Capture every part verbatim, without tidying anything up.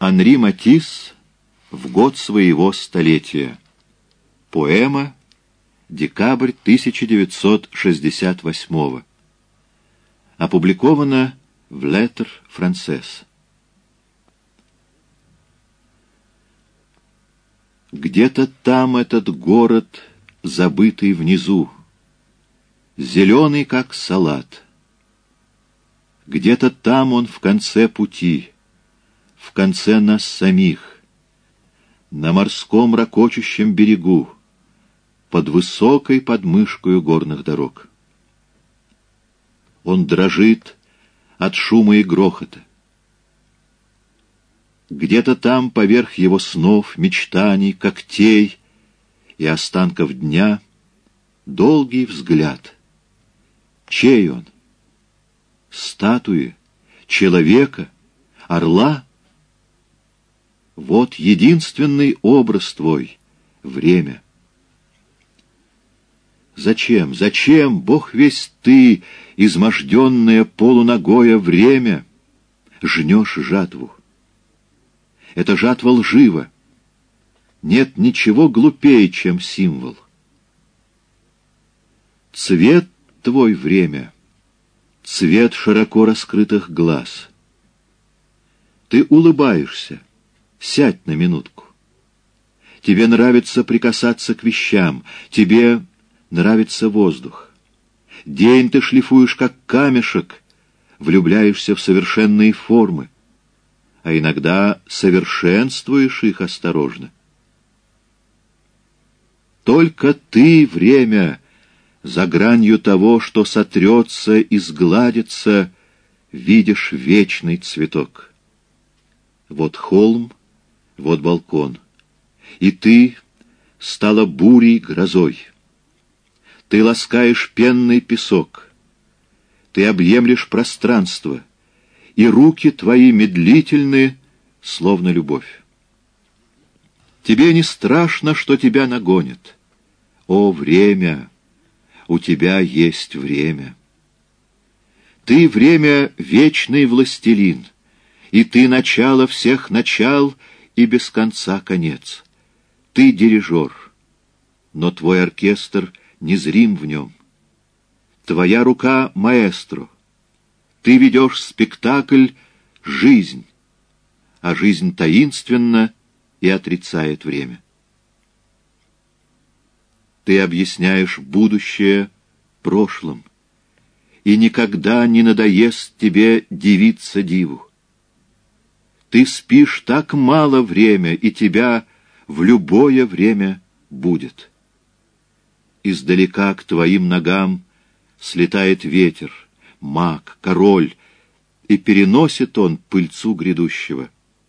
Анри Матисс в год своего столетия. Поэма. Декабрь тысяча девятьсот шестьдесят восьмого. Опубликовано в Lettres Françaises. Где-то там этот город, забытый внизу, зеленый, как салат. Где-то там он в конце пути, в конце нас самих, на морском ракочущем берегу, под высокой подмышкою горных дорог. Он дрожит от шума и грохота. Где-то там, поверх его снов, мечтаний, когтей и останков дня, долгий взгляд. Чей он? Статуи? Человека? Орла? Вот единственный образ твой — время. Зачем, зачем, Бог весь ты, изможденное полуногое время, жнешь жатву? Эта жатва лжива. Нет ничего глупее, чем символ. Цвет твой — время, цвет широко раскрытых глаз. Ты улыбаешься. Сядь на минутку. Тебе нравится прикасаться к вещам, тебе нравится воздух. День ты шлифуешь, как камешек, влюбляешься в совершенные формы, а иногда совершенствуешь их осторожно. Только ты, время, за гранью того, что сотрется и сгладится, видишь вечный цветок. Вот холм, вот балкон, и ты стала бурей, грозой. Ты ласкаешь пенный песок, ты объемлешь пространство, и руки твои медлительны, словно любовь. Тебе не страшно, что тебя нагонят. О, время! У тебя есть время. Ты, время, вечный властелин, и ты начало всех начал и без конца конец. Ты дирижер, но твой оркестр незрим в нем. Твоя рука — маэстро. Ты ведешь спектакль «Жизнь», а жизнь таинственна и отрицает время. Ты объясняешь будущее прошлым, и никогда не надоест тебе дивиться диву. Ты спишь так мало время, и тебя в любое время будет. Издалека к твоим ногам слетает ветер, маг, король, и переносит он пыльцу грядущего.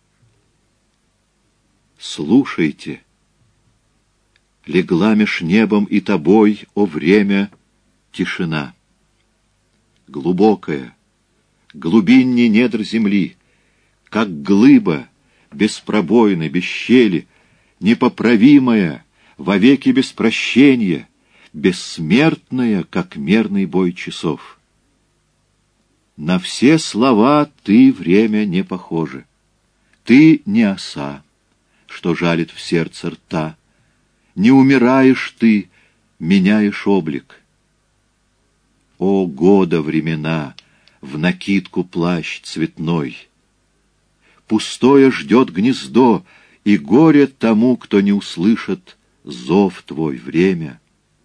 Слушайте, легла меж небом и тобой, о время, тишина. Глубокая, глубинней недр земли, как глыба, беспробойна, без щели, непоправимая, вовеки без прощения, бессмертная, как мерный бой часов. На все слова ты, время, не похожа. Ты не оса, что жалит в сердце рта. Не умираешь ты, меняешь облик. О, года времена, в накидку плащ цветной! Пустое ждет гнездо, и горе тому, кто не услышит зов твой, время.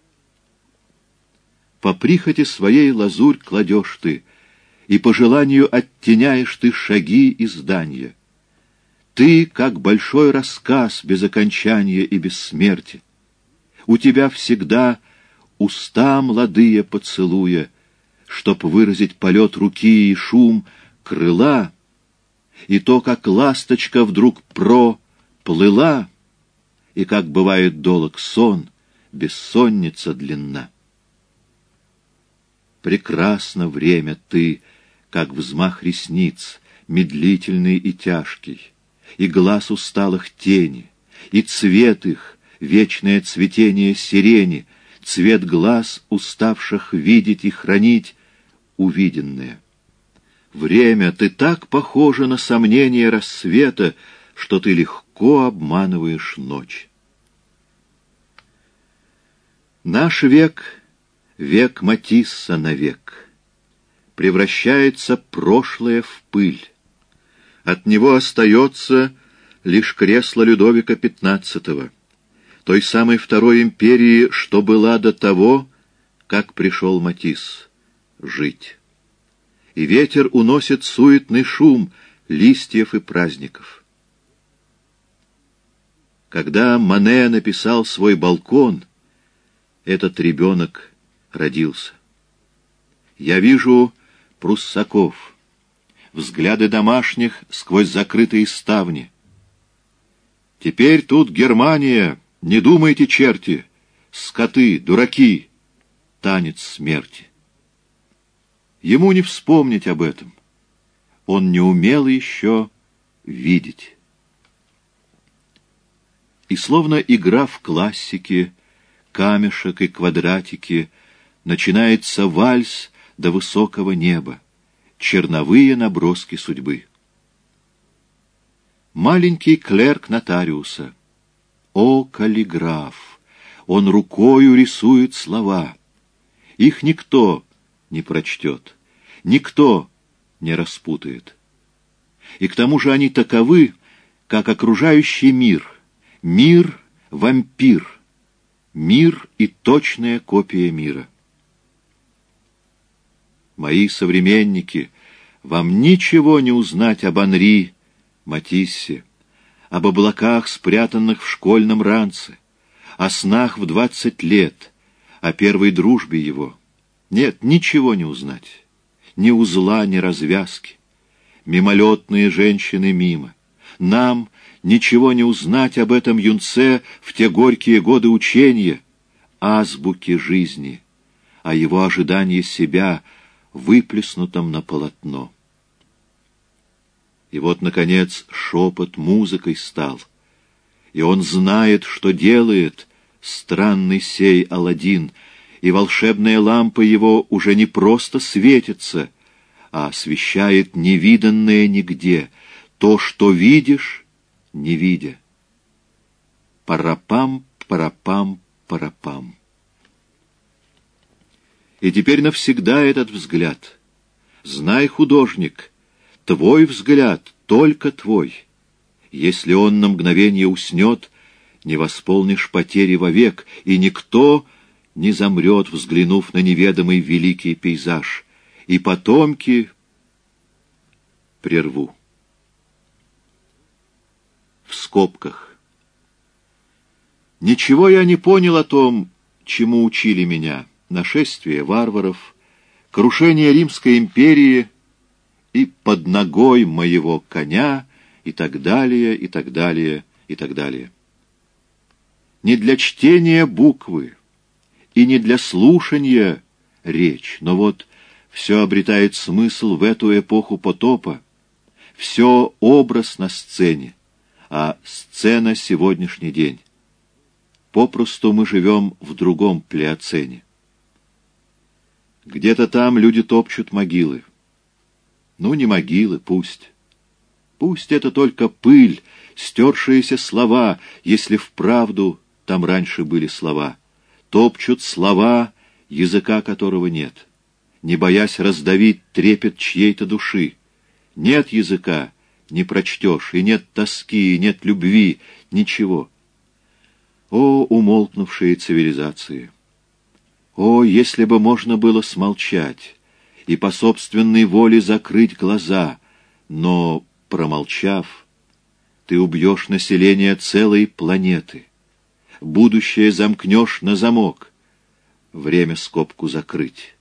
По прихоти своей лазурь кладешь ты, и по желанию оттеняешь ты шаги и здания. Ты, как большой рассказ без окончания и без смерти. У тебя всегда уста молодые поцелуя, чтоб выразить полет руки и шум крыла, и то, как ласточка вдруг проплыла, и как бывает долог сон, бессонница длинна. Прекрасно время ты, как взмах ресниц, медлительный и тяжкий, и глаз усталых тени, и цвет их, вечное цветение сирени, цвет глаз уставших видеть и хранить увиденное. Время, ты так похожа на сомнение рассвета, что ты легко обманываешь ночь. Наш век, век Матисса навек, превращается прошлое в пыль. От него остается лишь кресло Людовика пятнадцатого, той самой второй империи, что была до того, как пришел Матисс жить. И ветер уносит суетный шум листьев и праздников. Когда Мане написал свой балкон, этот ребенок родился. Я вижу пруссаков, взгляды домашних сквозь закрытые ставни. Теперь тут Германия, не думайте, черти, скоты, дураки, танец смерти. Ему не вспомнить об этом. Он не умел еще видеть. И словно игра в классике, камешек и квадратики, начинается вальс до высокого неба, черновые наброски судьбы. Маленький клерк нотариуса. О, каллиграф! Он рукою рисует слова. Их никто не прочтет, никто не распутает. И к тому же они таковы, как окружающий мир. Мир-вампир. Мир и точная копия мира. Мои современники, вам ничего не узнать об Анри, Матиссе, об облаках, спрятанных в школьном ранце, о снах в двадцать лет, о первой дружбе его. Нет, ничего не узнать. Ни узла, ни развязки. Мимолетные женщины мимо. Нам ничего не узнать об этом юнце в те горькие годы учения, азбуки жизни, о его ожидании себя, выплеснутом на полотно. И вот, наконец, шепот музыкой стал, и он знает, что делает, странный сей Аладдин, и волшебная лампа его уже не просто светится, а освещает невиданное нигде, то, что видишь, не видя. Парапам, парапам, парапам. И теперь навсегда этот взгляд. Знай, художник, твой взгляд, только твой. Если он на мгновение уснет, не восполнишь потери вовек, и никто не замрет, взглянув на неведомый великий пейзаж. И потомки прерву. В скобках. Ничего я не понял о том, чему учили меня. Нашествие варваров, крушение Римской империи и под ногой моего коня, и так далее, и так далее, и так далее. Не для чтения буквы и не для слушания речь, но вот все обретает смысл в эту эпоху потопа, все образ на сцене, а сцена — сегодняшний день. Попросту мы живем в другом плеоцене. Где-то там люди топчут могилы. Ну, не могилы, пусть. Пусть это только пыль, стершиеся слова, если вправду там раньше были слова. Топчут слова, языка которого нет, не боясь раздавить трепет чьей-то души. Нет языка, не прочтешь, и нет тоски, и нет любви, ничего. О, умолкнувшие цивилизации! О, если бы можно было смолчать и по собственной воле закрыть глаза, но, промолчав, ты убьешь население целой планеты. Будущее замкнешь на замок. Время скобку закрыть.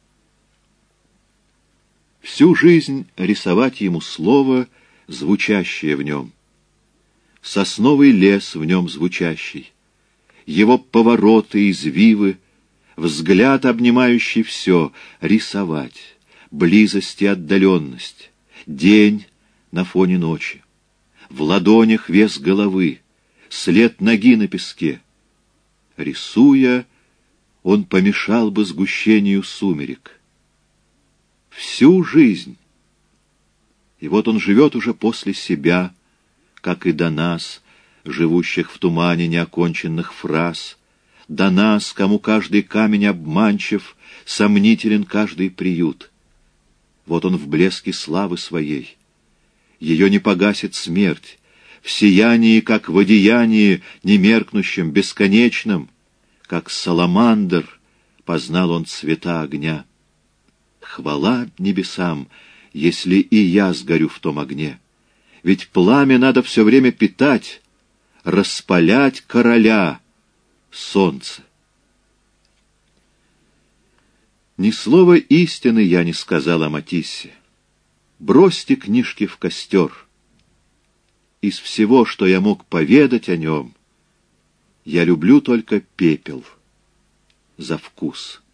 Всю жизнь рисовать ему слово, звучащее в нем. Сосновый лес в нем звучащий. Его повороты, извивы, взгляд, обнимающий все, рисовать, близость и отдаленность, день на фоне ночи, в ладонях вес головы, след ноги на песке. Рисуя, он помешал бы сгущению сумерек. Всю жизнь. И вот он живет уже после себя, как и до нас, живущих в тумане неоконченных фраз, до нас, кому каждый камень обманчив, сомнителен каждый приют. Вот он в блеске славы своей. Ее не погасит смерть, в сиянии, как в одеянии, немеркнущем, бесконечном, как саламандр, познал он цвета огня. Хвала небесам, если и я сгорю в том огне. Ведь пламя надо все время питать, распалять короля, солнце. Ни слова истины я не сказал о Матиссе. Бросьте книжки в костер. Из всего, что я мог поведать о нем, я люблю только пепел за вкус.